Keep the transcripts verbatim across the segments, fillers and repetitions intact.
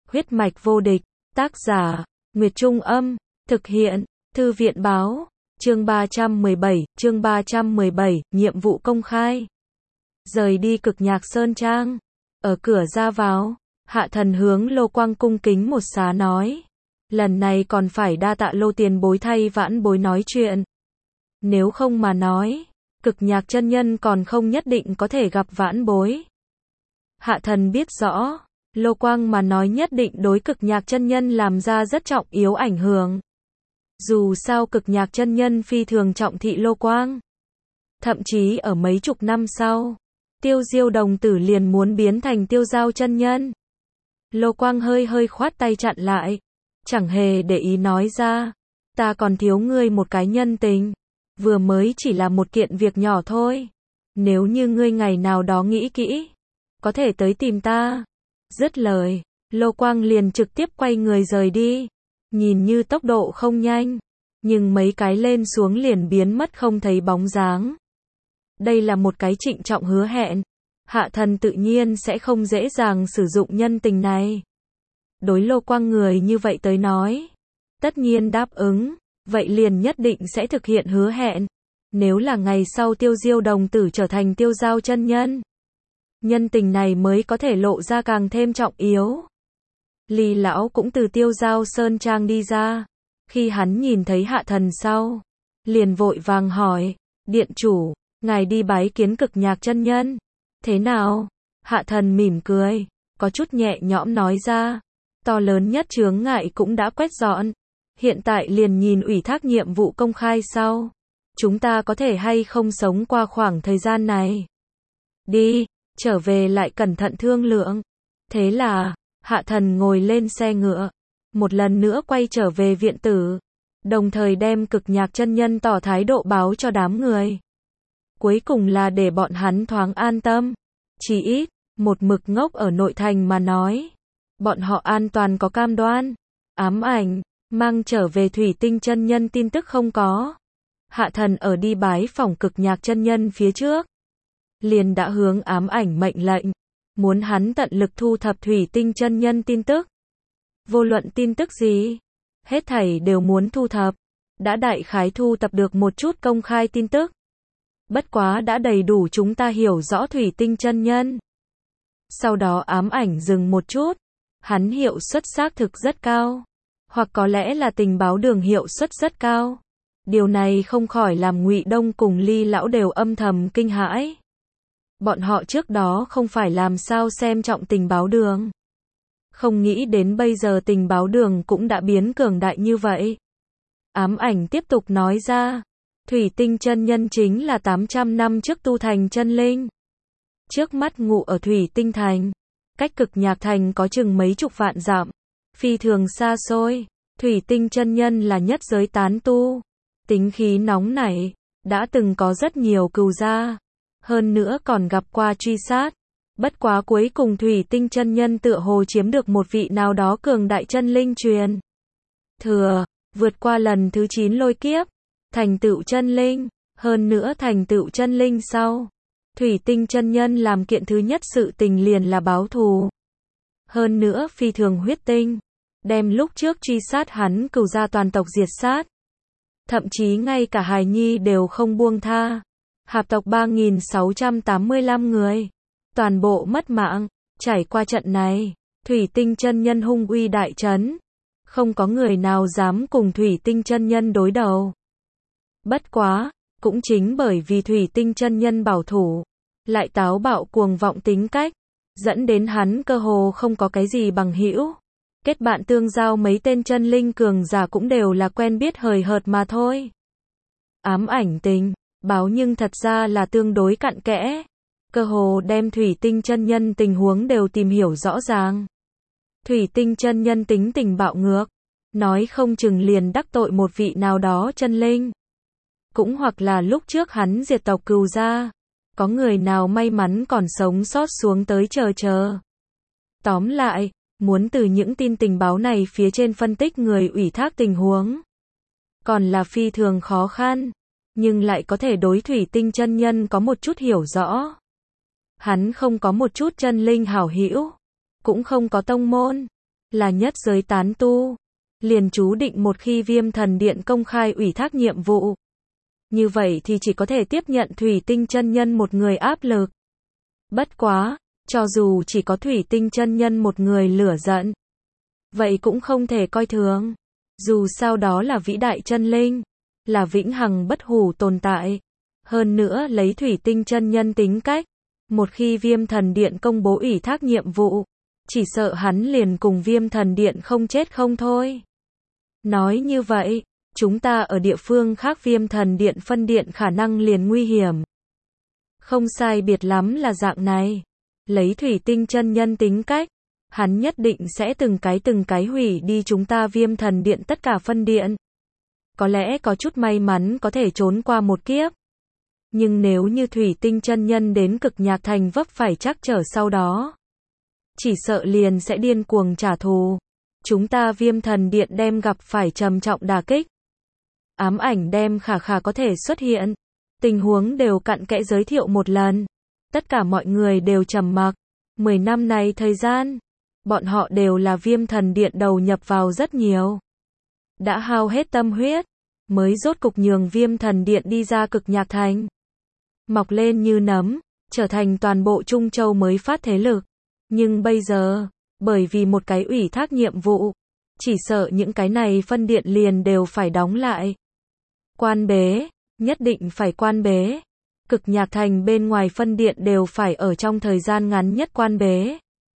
Huyết mạch vô địch, tác giả, Nguyệt Trung Âm, thực hiện, Thư viện Báo, chương ba trăm mười bảy, chương ba trăm mười bảy, nhiệm vụ công khai. Rời đi Cực Nhạc Sơn Trang, ở cửa ra vào, Hạ Thần hướng Lô Quang cung kính một xá nói, lần này còn phải đa tạ Lô tiền bối thay vãn bối nói chuyện. Nếu không mà nói, Cực Nhạc chân nhân còn không nhất định có thể gặp vãn bối. Hạ Thần biết rõ, Lô Quang mà nói nhất định đối Cực Nhạc chân nhân làm ra rất trọng yếu ảnh hưởng. Dù sao Cực Nhạc chân nhân phi thường trọng thị Lô Quang. Thậm chí ở mấy chục năm sau, Tiêu Diêu đồng tử liền muốn biến thành Tiêu Giao chân nhân. Lô Quang hơi hơi khoát tay chặn lại, chẳng hề để ý nói ra, ta còn thiếu ngươi một cái nhân tình, vừa mới chỉ là một kiện việc nhỏ thôi. Nếu như ngươi ngày nào đó nghĩ kỹ, có thể tới tìm ta. Dứt lời, Lô Quang liền trực tiếp quay người rời đi. Nhìn như tốc độ không nhanh, nhưng mấy cái lên xuống liền biến mất không thấy bóng dáng. Đây là một cái trịnh trọng hứa hẹn. Hạ Thần tự nhiên sẽ không dễ dàng sử dụng nhân tình này. Đối Lô Quang người như vậy tới nói, tất nhiên đáp ứng, vậy liền nhất định sẽ thực hiện hứa hẹn. Nếu là ngày sau Tiêu Diêu đồng tử trở thành Tiêu Giao chân nhân, nhân tình này mới có thể lộ ra càng thêm trọng yếu. Ly lão cũng từ Tiêu Giao Sơn Trang đi ra. Khi hắn nhìn thấy Hạ Thần sau, liền vội vàng hỏi, điện chủ, ngài đi bái kiến Cực Nhạc chân nhân. Thế nào? Hạ Thần mỉm cười, có chút nhẹ nhõm nói ra, to lớn nhất chướng ngại cũng đã quét dọn. Hiện tại liền nhìn ủy thác nhiệm vụ công khai sau. Chúng ta có thể hay không sống qua khoảng thời gian này. Đi, trở về lại cẩn thận thương lượng. Thế là, Hạ Thần ngồi lên xe ngựa, một lần nữa quay trở về viện tử, đồng thời đem Cực Nhạc chân nhân tỏ thái độ báo cho đám người. Cuối cùng là để bọn hắn thoáng an tâm, chỉ ít, một mực ngốc ở nội thành mà nói, bọn họ an toàn có cam đoan. Ám ảnh, mang trở về Thủy Tinh chân nhân tin tức không có. Hạ Thần ở đi bái phỏng Cực Nhạc chân nhân phía trước, liền đã hướng ám ảnh mệnh lệnh, muốn hắn tận lực thu thập Thủy Tinh chân nhân tin tức. Vô luận tin tức gì, hết thảy đều muốn thu thập. Đã đại khái thu thập được một chút công khai tin tức. Bất quá đã đầy đủ chúng ta hiểu rõ Thủy Tinh chân nhân. Sau đó ám ảnh dừng một chút. Hắn hiệu suất xác thực rất cao. Hoặc có lẽ là tình báo đường hiệu suất rất cao. Điều này không khỏi làm Ngụy Đông cùng Ly lão đều âm thầm kinh hãi. Bọn họ trước đó không phải làm sao xem trọng tình báo đường. Không nghĩ đến bây giờ tình báo đường cũng đã biến cường đại như vậy. Ám ảnh tiếp tục nói ra, Thủy Tinh chân nhân chính là tám trăm năm trước tu thành chân linh. Trước mắt ngụ ở Thủy Tinh thành, cách Cực Nhạc thành có chừng mấy chục vạn dặm, phi thường xa xôi. Thủy Tinh chân nhân là nhất giới tán tu, tính khí nóng nảy, đã từng có rất nhiều cừu gia, hơn nữa còn gặp qua truy sát. Bất quá cuối cùng Thủy Tinh chân nhân tựa hồ chiếm được một vị nào đó cường đại chân linh truyền thừa, vượt qua lần thứ chín lôi kiếp, thành tựu chân linh, hơn nữa thành tựu chân linh sau, Thủy Tinh chân nhân làm kiện thứ nhất sự tình liền là báo thù. Hơn nữa phi thường huyết tinh, đem lúc trước truy sát hắn cừu gia toàn tộc diệt sát. Thậm chí ngay cả hài nhi đều không buông tha. Hạp tộc ba nghìn sáu trăm tám mươi lăm người, toàn bộ mất mạng. Trải qua trận này, Thủy Tinh chân nhân hung uy đại trấn, không có người nào dám cùng Thủy Tinh chân nhân đối đầu. Bất quá, cũng chính bởi vì Thủy Tinh chân nhân bảo thủ, lại táo bạo cuồng vọng tính cách, dẫn đến hắn cơ hồ không có cái gì bằng hữu. Kết bạn tương giao mấy tên chân linh cường giả cũng đều là quen biết hời hợt mà thôi. Ám ảnh tình báo nhưng thật ra là tương đối cặn kẽ, cơ hồ đem Thủy Tinh chân nhân tình huống đều tìm hiểu rõ ràng. Thủy Tinh chân nhân tính tình bạo ngược, nói không chừng liền đắc tội một vị nào đó chân linh, cũng hoặc là lúc trước hắn diệt tộc cừu gia, có người nào may mắn còn sống sót xuống tới chờ chờ. Tóm lại, muốn từ những tin tình báo này phía trên phân tích người ủy thác tình huống, còn là phi thường khó khăn, nhưng lại có thể đối Thủy Tinh chân nhân có một chút hiểu rõ. Hắn không có một chút chân linh hảo hữu, cũng không có tông môn, là nhất giới tán tu, liền chú định một khi Viêm Thần Điện công khai ủy thác nhiệm vụ, như vậy thì chỉ có thể tiếp nhận Thủy Tinh chân nhân một người áp lực. Bất quá, cho dù chỉ có Thủy Tinh chân nhân một người lửa giận, vậy cũng không thể coi thường. Dù sao đó là vĩ đại chân linh, là vĩnh hằng bất hủ tồn tại. Hơn nữa lấy Thủy Tinh chân nhân tính cách, một khi Viêm Thần Điện công bố ủy thác nhiệm vụ, chỉ sợ hắn liền cùng Viêm Thần Điện không chết không thôi. Nói như vậy, chúng ta ở địa phương khác Viêm Thần Điện phân điện khả năng liền nguy hiểm. Không sai biệt lắm là dạng này. Lấy Thủy Tinh chân nhân tính cách, hắn nhất định sẽ từng cái từng cái hủy đi chúng ta Viêm Thần Điện tất cả phân điện. Có lẽ có chút may mắn có thể trốn qua một kiếp. Nhưng nếu như Thủy Tinh chân nhân đến Cực Nhạc Thành vấp phải trắc trở sau đó, chỉ sợ liền sẽ điên cuồng trả thù. Chúng ta Viêm Thần Điện đem gặp phải trầm trọng đả kích. Ám ảnh đem khả khả có thể xuất hiện. Tình huống đều cặn kẽ giới thiệu một lần. Tất cả mọi người đều trầm mặc. Mười năm này thời gian, bọn họ đều là Viêm Thần Điện đầu nhập vào rất nhiều. Đã hao hết tâm huyết, mới rốt cục nhường Viêm Thần Điện đi ra Cực Nhạc Thành. Mọc lên như nấm, trở thành toàn bộ Trung Châu mới phát thế lực. Nhưng bây giờ, bởi vì một cái ủy thác nhiệm vụ, chỉ sợ những cái này phân điện liền đều phải đóng lại. Quan bế, nhất định phải quan bế. Cực Nhạc Thành bên ngoài phân điện đều phải ở trong thời gian ngắn nhất quan bế.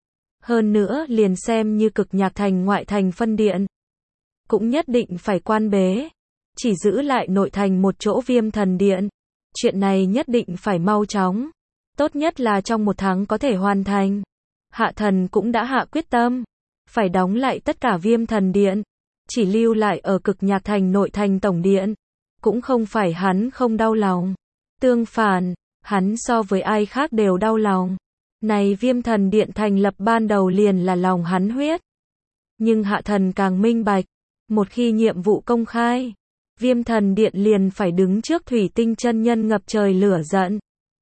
Hơn nữa liền xem như Cực Nhạc Thành ngoại thành phân điện, cũng nhất định phải quan bế. Chỉ giữ lại nội thành một chỗ Viêm Thần Điện. Chuyện này nhất định phải mau chóng. Tốt nhất là trong một tháng có thể hoàn thành. Hạ thần cũng đã hạ quyết tâm. Phải đóng lại tất cả Viêm Thần Điện. Chỉ lưu lại ở Cực Nhạc Thành nội thành tổng điện. Cũng không phải hắn không đau lòng. Tương phản, hắn so với ai khác đều đau lòng. Này Viêm Thần Điện thành lập ban đầu liền là lòng hắn huyết. Nhưng hạ thần càng minh bạch. Một khi nhiệm vụ công khai, Viêm Thần Điện liền phải đứng trước Thủy Tinh chân nhân ngập trời lửa giận.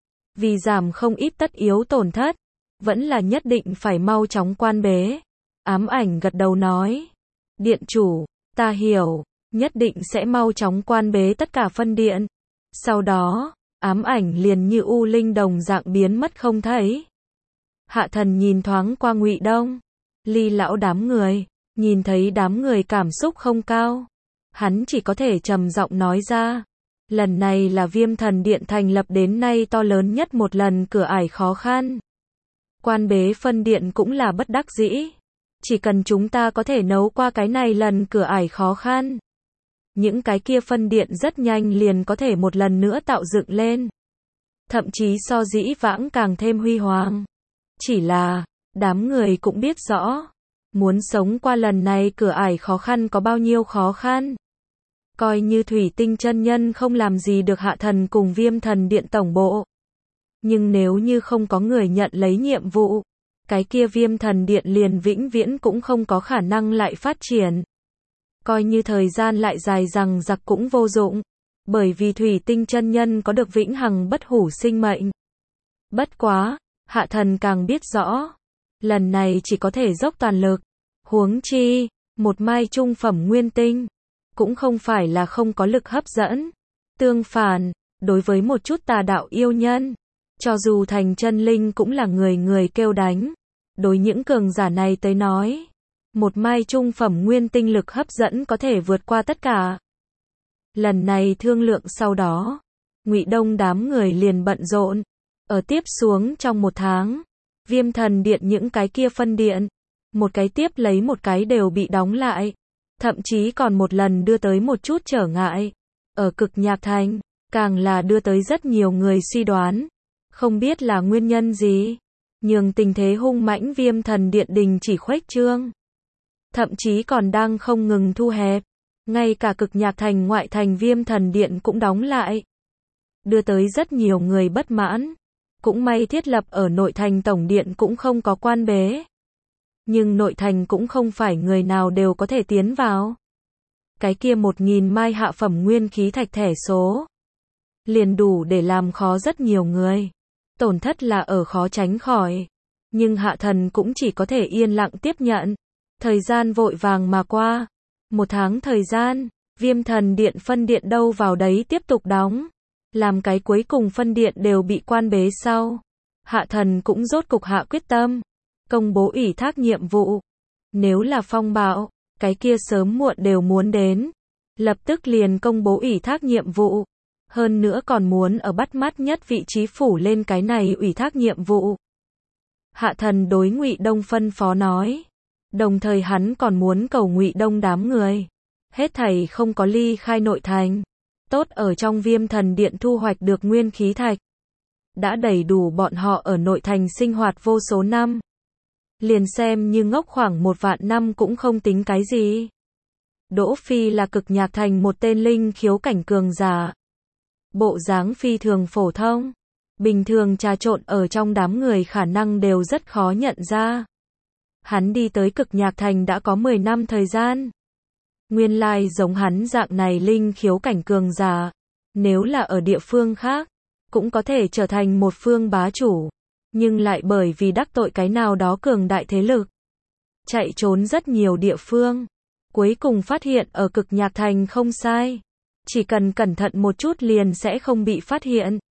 Vì giảm không ít tất yếu tổn thất, vẫn là nhất định phải mau chóng quan bế. Ám ảnh gật đầu nói. Điện chủ, ta hiểu, nhất định sẽ mau chóng quan bế tất cả phân điện. Sau đó, ám ảnh liền như u linh đồng dạng biến mất không thấy. Hạ thần nhìn thoáng qua Ngụy Đông, Ly lão đám người, nhìn thấy đám người cảm xúc không cao. Hắn chỉ có thể trầm giọng nói ra. Lần này là Viêm Thần Điện thành lập đến nay to lớn nhất một lần cửa ải khó khăn. Quan bế phân điện cũng là bất đắc dĩ. Chỉ cần chúng ta có thể nấu qua cái này lần cửa ải khó khăn, những cái kia phân điện rất nhanh liền có thể một lần nữa tạo dựng lên. Thậm chí so dĩ vãng càng thêm huy hoàng. Chỉ là, đám người cũng biết rõ, muốn sống qua lần này cửa ải khó khăn có bao nhiêu khó khăn. Coi như Thủy Tinh chân nhân không làm gì được hạ thần cùng Viêm Thần Điện tổng bộ. Nhưng nếu như không có người nhận lấy nhiệm vụ, cái kia Viêm Thần Điện liền vĩnh viễn cũng không có khả năng lại phát triển. Coi như thời gian lại dài rằng giặc cũng vô dụng, bởi vì Thủy Tinh chân nhân có được vĩnh hằng bất hủ sinh mệnh. Bất quá, hạ thần càng biết rõ, lần này chỉ có thể dốc toàn lực. Huống chi, một mai trung phẩm nguyên tinh, cũng không phải là không có lực hấp dẫn. Tương phản, đối với một chút tà đạo yêu nhân, cho dù thành chân linh cũng là người người kêu đánh. Đối những cường giả này tới nói, một mai trung phẩm nguyên tinh lực hấp dẫn có thể vượt qua tất cả. Lần này thương lượng sau đó, Ngụy Đông đám người liền bận rộn. Ở tiếp xuống trong một tháng, Viêm Thần Điện những cái kia phân điện, một cái tiếp lấy một cái đều bị đóng lại. Thậm chí còn một lần đưa tới một chút trở ngại. Ở Cực Nhạc Thành, càng là đưa tới rất nhiều người suy đoán. Không biết là nguyên nhân gì, nhường tình thế hung mãnh Viêm Thần Điện đình chỉ khuếch trương. Thậm chí còn đang không ngừng thu hẹp. Ngay cả Cực Nhạc Thành ngoại thành Viêm Thần Điện cũng đóng lại. Đưa tới rất nhiều người bất mãn. Cũng may thiết lập ở nội thành tổng điện cũng không có quan bế. Nhưng nội thành cũng không phải người nào đều có thể tiến vào. Cái kia một nghìn mai hạ phẩm nguyên khí thạch thẻ số, liền đủ để làm khó rất nhiều người. Tổn thất là ở khó tránh khỏi. Nhưng hạ thần cũng chỉ có thể yên lặng tiếp nhận. Thời gian vội vàng mà qua. Một tháng thời gian, Viêm Thần Điện phân điện đâu vào đấy tiếp tục đóng. Làm cái cuối cùng phân điện đều bị quan bế sau. Hạ thần cũng rốt cục hạ quyết tâm. Công bố ủy thác nhiệm vụ. Nếu là phong bạo, cái kia sớm muộn đều muốn đến. Lập tức liền công bố ủy thác nhiệm vụ. Hơn nữa còn muốn ở bắt mắt nhất vị trí phủ lên cái này ủy thác nhiệm vụ. Hạ thần đối Ngụy Đông phân phó nói. Đồng thời hắn còn muốn cầu Ngụy Đông đám người. Hết thảy không có ly khai nội thành. Tốt ở trong Viêm Thần Điện thu hoạch được nguyên khí thạch. Đã đầy đủ bọn họ ở nội thành sinh hoạt vô số năm. Liền xem như ngốc khoảng một vạn năm cũng không tính cái gì. Đỗ Phi là Cực Nhạc Thành một tên linh khiếu cảnh cường giả. Bộ dáng phi thường phổ thông. Bình thường trà trộn ở trong đám người khả năng đều rất khó nhận ra. Hắn đi tới Cực Nhạc Thành đã có mười năm thời gian. Nguyên lai giống hắn dạng này linh khiếu cảnh cường giả. Nếu là ở địa phương khác, cũng có thể trở thành một phương bá chủ. Nhưng lại bởi vì đắc tội cái nào đó cường đại thế lực. Chạy trốn rất nhiều địa phương. Cuối cùng phát hiện ở Cực Nhạc Thành không sai. Chỉ cần cẩn thận một chút liền sẽ không bị phát hiện.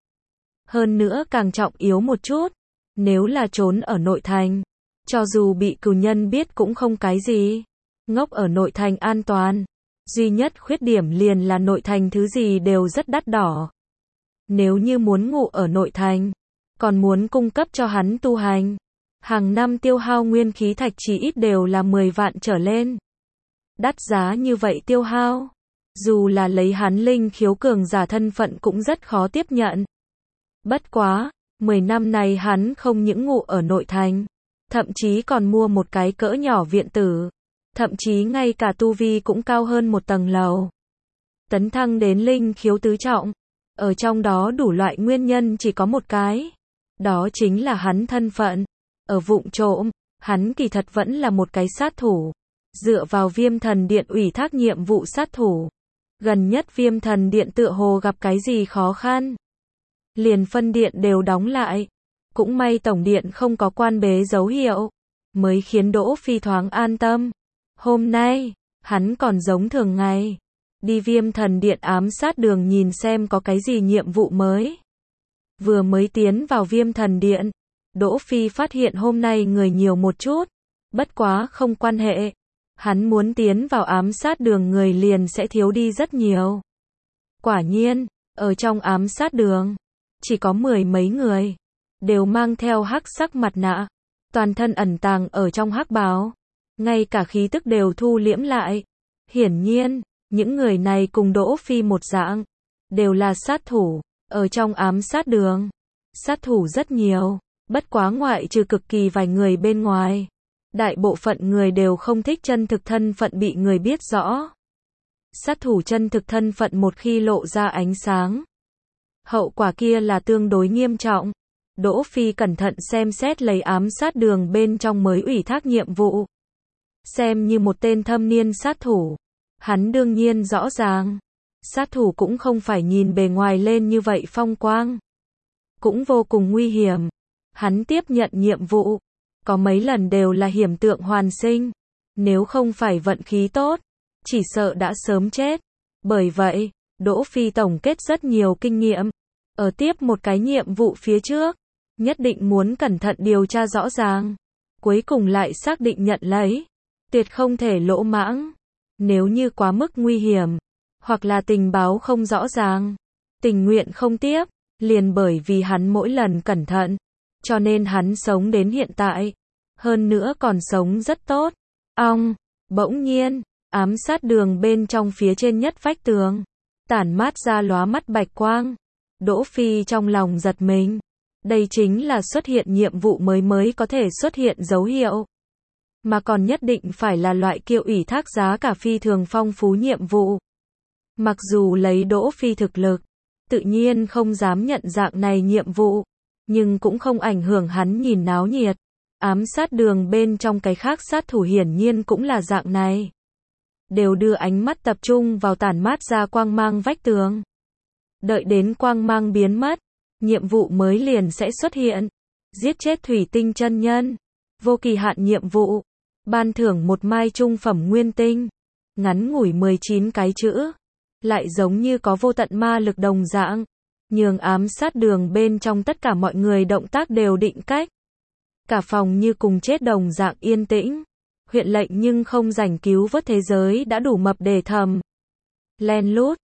Hơn nữa càng trọng yếu một chút. Nếu là trốn ở nội thành. Cho dù bị cừu nhân biết cũng không cái gì. Ngốc ở nội thành an toàn. Duy nhất khuyết điểm liền là nội thành thứ gì đều rất đắt đỏ. Nếu như muốn ngủ ở nội thành, còn muốn cung cấp cho hắn tu hành. Hàng năm tiêu hao nguyên khí thạch chỉ ít đều là mười vạn trở lên. Đắt giá như vậy tiêu hao. Dù là lấy hắn linh khiếu cường giả thân phận cũng rất khó tiếp nhận. Bất quá, mười năm này hắn không những ngủ ở nội thành. Thậm chí còn mua một cái cỡ nhỏ viện tử. Thậm chí ngay cả tu vi cũng cao hơn một tầng lầu. Tấn thăng đến linh khiếu tứ trọng. Ở trong đó đủ loại nguyên nhân chỉ có một cái. Đó chính là hắn thân phận. Ở vụng trộm, hắn kỳ thật vẫn là một cái sát thủ. Dựa vào Viêm Thần Điện ủy thác nhiệm vụ sát thủ. Gần nhất Viêm Thần Điện tựa hồ gặp cái gì khó khăn. Liền phân điện đều đóng lại. Cũng may tổng điện không có quan bế dấu hiệu. Mới khiến Đỗ Phi thoáng an tâm. Hôm nay, hắn còn giống thường ngày. Đi Viêm Thần Điện ám sát đường nhìn xem có cái gì nhiệm vụ mới. Vừa mới tiến vào Viêm Thần Điện, Đỗ Phi phát hiện hôm nay người nhiều một chút. Bất quá không quan hệ. Hắn muốn tiến vào ám sát đường người liền sẽ thiếu đi rất nhiều. Quả nhiên, ở trong ám sát đường, chỉ có mười mấy người. Đều mang theo hắc sắc mặt nạ. Toàn thân ẩn tàng ở trong hắc bào. Ngay cả khí tức đều thu liễm lại. Hiển nhiên, những người này cùng Đỗ Phi một dạng. Đều là sát thủ. Ở trong ám sát đường. Sát thủ rất nhiều. Bất quá ngoại trừ cực kỳ vài người bên ngoài. Đại bộ phận người đều không thích chân thực thân phận bị người biết rõ. Sát thủ chân thực thân phận một khi lộ ra ánh sáng. Hậu quả kia là tương đối nghiêm trọng. Đỗ Phi cẩn thận xem xét lấy ám sát đường bên trong mới ủy thác nhiệm vụ. Xem như một tên thâm niên sát thủ. Hắn đương nhiên rõ ràng. Sát thủ cũng không phải nhìn bề ngoài lên như vậy phong quang. Cũng vô cùng nguy hiểm. Hắn tiếp nhận nhiệm vụ. Có mấy lần đều là hiểm tượng hoàn sinh. Nếu không phải vận khí tốt. Chỉ sợ đã sớm chết. Bởi vậy, Đỗ Phi tổng kết rất nhiều kinh nghiệm. Ở tiếp một cái nhiệm vụ phía trước. Nhất định muốn cẩn thận điều tra rõ ràng. Cuối cùng lại xác định nhận lấy. Tuyệt không thể lỗ mãng. Nếu như quá mức nguy hiểm. Hoặc là tình báo không rõ ràng. Tình nguyện không tiếp. Liền bởi vì hắn mỗi lần cẩn thận. Cho nên hắn sống đến hiện tại. Hơn nữa còn sống rất tốt. Ong. Bỗng nhiên. Ám sát đường bên trong phía trên nhất vách tường. Tản mát ra lóa mắt bạch quang. Đỗ Phi trong lòng giật mình. Đây chính là xuất hiện nhiệm vụ mới mới có thể xuất hiện dấu hiệu. Mà còn nhất định phải là loại kiệu ủy thác giá cả phi thường phong phú nhiệm vụ. Mặc dù lấy Đỗ Phi thực lực, tự nhiên không dám nhận dạng này nhiệm vụ. Nhưng cũng không ảnh hưởng hắn nhìn náo nhiệt. Ám sát đường bên trong cái khác sát thủ hiển nhiên cũng là dạng này. Đều đưa ánh mắt tập trung vào tản mát ra quang mang vách tường. Đợi đến quang mang biến mất. Nhiệm vụ mới liền sẽ xuất hiện. Giết chết thủy tinh chân nhân. Vô kỳ hạn nhiệm vụ. Ban thưởng một mai trung phẩm nguyên tinh. Ngắn ngủi mười chín cái chữ. Lại giống như có vô tận ma lực đồng dạng. Nhường ám sát đường bên trong tất cả mọi người động tác đều định cách. Cả phòng như cùng chết đồng dạng yên tĩnh. Huyện lệnh nhưng không rảnh cứu vớt thế giới đã đủ mập để thầm. Len lút.